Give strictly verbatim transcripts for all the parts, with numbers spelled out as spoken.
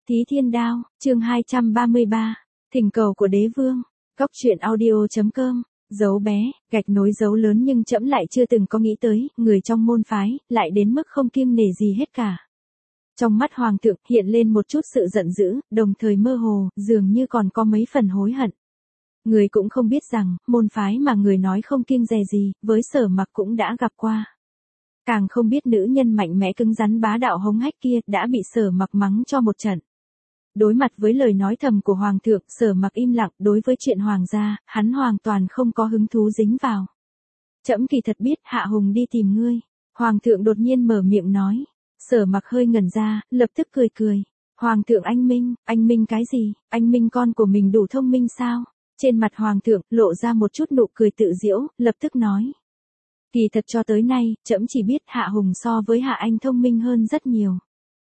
Thí Thiên Đao, chương hai trăm ba mươi ba, thỉnh cầu của đế vương, góc truyện audio.com, dấu bé, gạch nối dấu lớn nhưng trẫm lại chưa từng có nghĩ tới, người trong môn phái, lại đến mức không kiêng nể gì hết cả. Trong mắt hoàng thượng hiện lên một chút sự giận dữ, đồng thời mơ hồ, dường như còn có mấy phần hối hận. Người cũng không biết rằng, môn phái mà người nói không kiêng dè gì, với Sở Mặc cũng đã gặp qua. Càng không biết nữ nhân mạnh mẽ cứng rắn bá đạo hống hách kia đã bị Sở Mặc mắng cho một trận. Đối mặt với lời nói thầm của hoàng thượng, Sở Mặc im lặng, đối với chuyện hoàng gia, hắn hoàn toàn không có hứng thú dính vào. Trẫm kỳ thật biết Hạ Hùng đi tìm ngươi. Hoàng thượng đột nhiên mở miệng nói. Sở Mặc hơi ngẩn ra, lập tức cười cười. Hoàng thượng anh minh, anh minh cái gì, anh minh con của mình đủ thông minh sao? Trên mặt hoàng thượng lộ ra một chút nụ cười tự giễu, lập tức nói. Kỳ thật cho tới nay, trẫm chỉ biết Hạ Hùng so với Hạ Anh thông minh hơn rất nhiều.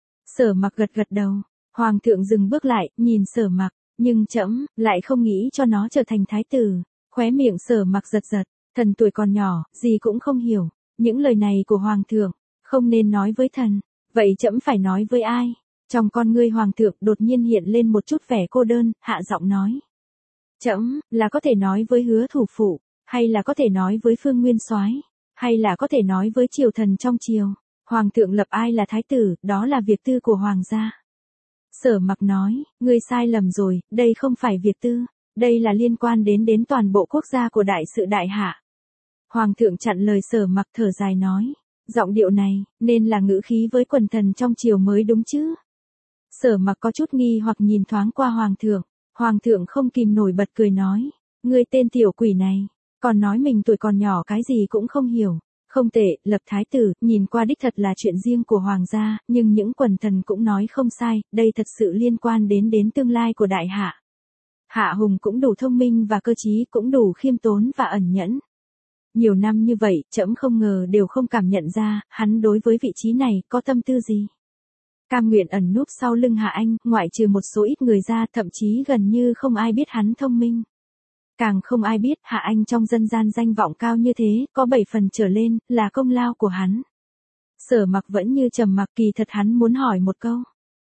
Sở Mặc gật gật đầu. Hoàng thượng dừng bước lại, nhìn Sở Mặc, nhưng trẫm lại không nghĩ cho nó trở thành thái tử. Khóe miệng Sở Mặc giật giật, thần tuổi còn nhỏ, gì cũng không hiểu. Những lời này của hoàng thượng, không nên nói với thần, vậy trẫm phải nói với ai? Trong con ngươi hoàng thượng đột nhiên hiện lên một chút vẻ cô đơn, hạ giọng nói. Trẫm là có thể nói với Hứa thủ phụ, hay là có thể nói với Phương Nguyên Soái, hay là có thể nói với triều thần trong triều. Hoàng thượng lập ai là thái tử, đó là việc tư của hoàng gia. Sở Mặc nói, ngươi sai lầm rồi, đây không phải việc tư, đây là liên quan đến đến toàn bộ quốc gia của đại sự đại hạ. Hoàng thượng chặn lời Sở Mặc thở dài nói, giọng điệu này, nên là ngữ khí với quần thần trong triều mới đúng chứ. Sở Mặc có chút nghi hoặc nhìn thoáng qua hoàng thượng, hoàng thượng không kìm nổi bật cười nói, ngươi tên tiểu quỷ này, còn nói mình tuổi còn nhỏ cái gì cũng không hiểu. Không tệ, lập thái tử, nhìn qua đích thật là chuyện riêng của hoàng gia, nhưng những quần thần cũng nói không sai, đây thật sự liên quan đến đến tương lai của đại hạ. Hạ Hùng cũng đủ thông minh và cơ trí, cũng đủ khiêm tốn và ẩn nhẫn. Nhiều năm như vậy, trẫm không ngờ đều không cảm nhận ra, hắn đối với vị trí này có tâm tư gì. Cam nguyện ẩn núp sau lưng Hạ Anh, ngoại trừ một số ít người ra, thậm chí gần như không ai biết hắn thông minh. Càng không ai biết Hạ Anh trong dân gian danh vọng cao như thế, có bảy phần trở lên, là công lao của hắn. Sở Mặc vẫn như trầm mặc, kỳ thật hắn muốn hỏi một câu.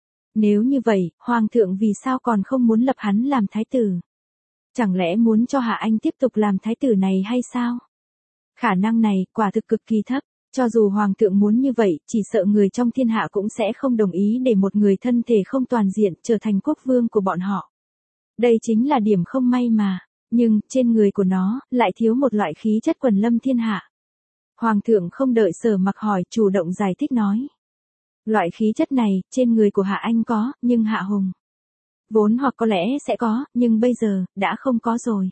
Nếu như vậy, Hoàng thượng vì sao còn không muốn lập hắn làm thái tử? Chẳng lẽ muốn cho Hạ Anh tiếp tục làm thái tử này hay sao? Khả năng này, quả thực cực kỳ thấp. Cho dù Hoàng thượng muốn như vậy, chỉ sợ người trong thiên hạ cũng sẽ không đồng ý để một người thân thể không toàn diện trở thành quốc vương của bọn họ. Đây chính là điểm không may mà. Nhưng, trên người của nó, lại thiếu một loại khí chất quần lâm thiên hạ. Hoàng thượng không đợi Sở Mặc hỏi, chủ động giải thích nói. Loại khí chất này, trên người của Hạ Anh có, nhưng Hạ Hùng vốn hoặc có lẽ sẽ có, nhưng bây giờ, đã không có rồi.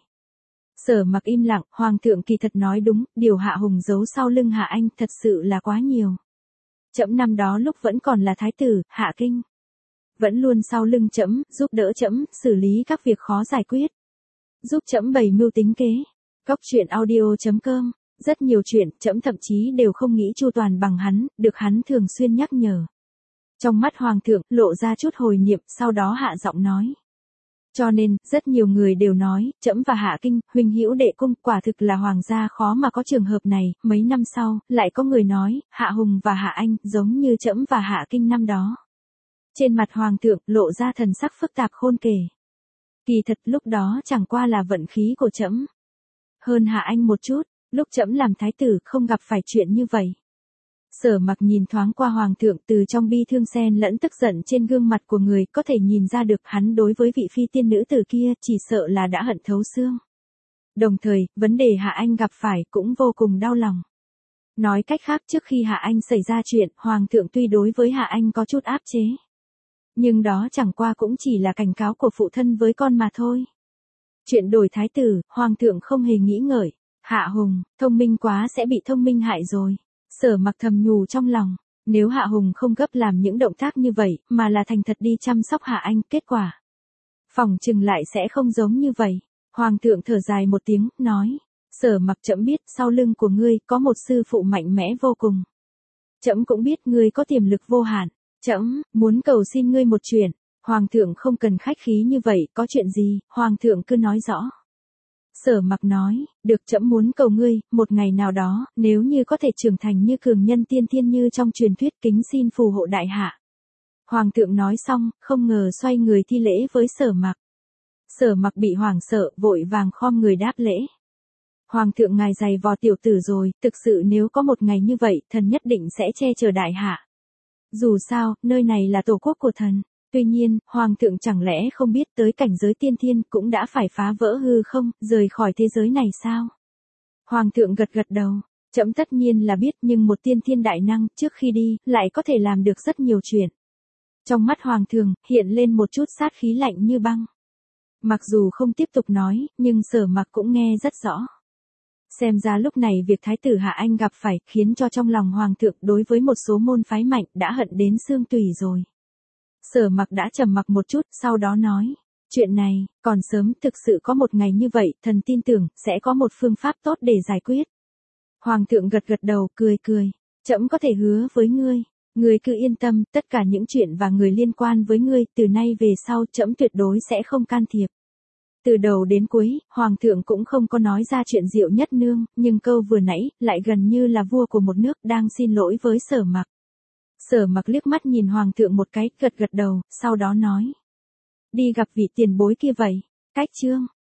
Sở Mặc im lặng, Hoàng thượng kỳ thật nói đúng, điều Hạ Hùng giấu sau lưng Hạ Anh thật sự là quá nhiều. Trẫm năm đó lúc vẫn còn là thái tử, Hạ Kinh vẫn luôn sau lưng trẫm, giúp đỡ trẫm, xử lý các việc khó giải quyết. Giúp trẫm bày mưu tính kế. Góc truyện audio.com, rất nhiều chuyện, trẫm thậm chí đều không nghĩ chu toàn bằng hắn, được hắn thường xuyên nhắc nhở. Trong mắt hoàng thượng, lộ ra chút hồi niệm, sau đó hạ giọng nói. Cho nên, rất nhiều người đều nói, trẫm và Hạ Kinh, huynh hữu đệ cung, quả thực là hoàng gia khó mà có trường hợp này. Mấy năm sau, lại có người nói, Hạ Hùng và Hạ Anh, giống như trẫm và Hạ Kinh năm đó. Trên mặt hoàng thượng, lộ ra thần sắc phức tạp khôn kể. Kỳ thật lúc đó chẳng qua là vận khí của trẫm. Hơn Hạ Anh một chút, lúc trẫm làm thái tử không gặp phải chuyện như vậy. Sở Mặc nhìn thoáng qua hoàng thượng, từ trong bi thương xen lẫn tức giận trên gương mặt của người, có thể nhìn ra được hắn đối với vị phi tiên nữ tử kia chỉ sợ là đã hận thấu xương. Đồng thời, vấn đề Hạ Anh gặp phải cũng vô cùng đau lòng. Nói cách khác, trước khi Hạ Anh xảy ra chuyện, hoàng thượng tuy đối với Hạ Anh có chút áp chế. Nhưng đó chẳng qua cũng chỉ là cảnh cáo của phụ thân với con mà thôi. Chuyện đổi thái tử, hoàng thượng không hề nghĩ ngợi. Hạ Hùng, thông minh quá sẽ bị thông minh hại rồi. Sở Mặc thầm nhủ trong lòng. Nếu Hạ Hùng không gấp làm những động tác như vậy, mà là thành thật đi chăm sóc Hạ Anh, kết quả phỏng chừng lại sẽ không giống như vậy. Hoàng thượng thở dài một tiếng, nói. Sở Mặc, trẫm biết, sau lưng của ngươi, có một sư phụ mạnh mẽ vô cùng. Trẫm cũng biết ngươi có tiềm lực vô hạn. Trẫm muốn cầu xin ngươi một chuyện. Hoàng thượng không cần khách khí như vậy, có chuyện gì, hoàng thượng cứ nói rõ. Sở Mặc nói, được, trẫm muốn cầu ngươi, một ngày nào đó, nếu như có thể trưởng thành như cường nhân tiên thiên như trong truyền thuyết, kính xin phù hộ đại hạ. Hoàng thượng nói xong, không ngờ xoay người thi lễ với Sở Mặc. Sở Mặc bị hoảng sợ, vội vàng khom người đáp lễ. Hoàng thượng ngài dày vò tiểu tử rồi, thực sự nếu có một ngày như vậy, thần nhất định sẽ che chở đại hạ. Dù sao, nơi này là tổ quốc của thần. Tuy nhiên, Hoàng thượng chẳng lẽ không biết tới cảnh giới tiên thiên cũng đã phải phá vỡ hư không, rời khỏi thế giới này sao? Hoàng thượng gật gật đầu. Trẫm tất nhiên là biết, nhưng một tiên thiên đại năng, trước khi đi, lại có thể làm được rất nhiều chuyện. Trong mắt Hoàng thượng, hiện lên một chút sát khí lạnh như băng. Mặc dù không tiếp tục nói, nhưng Sở Mặc cũng nghe rất rõ. Xem ra lúc này việc Thái tử Hạ Anh gặp phải, khiến cho trong lòng Hoàng thượng đối với một số môn phái mạnh đã hận đến xương tủy rồi. Sở Mặc đã trầm mặc một chút, sau đó nói. Chuyện này, còn sớm, thực sự có một ngày như vậy, thần tin tưởng, sẽ có một phương pháp tốt để giải quyết. Hoàng thượng gật gật đầu, cười cười. Trẫm có thể hứa với ngươi. Ngươi cứ yên tâm, tất cả những chuyện và người liên quan với ngươi, từ nay về sau, trẫm tuyệt đối sẽ không can thiệp. Từ đầu đến cuối, Hoàng thượng cũng không có nói ra chuyện Diệu Nhất Nương, nhưng câu vừa nãy, lại gần như là vua của một nước đang xin lỗi với Sở Mặc. Sở Mặc liếc mắt nhìn Hoàng thượng một cái, gật gật đầu, sau đó nói. Đi gặp vị tiền bối kia vậy. Cách chương.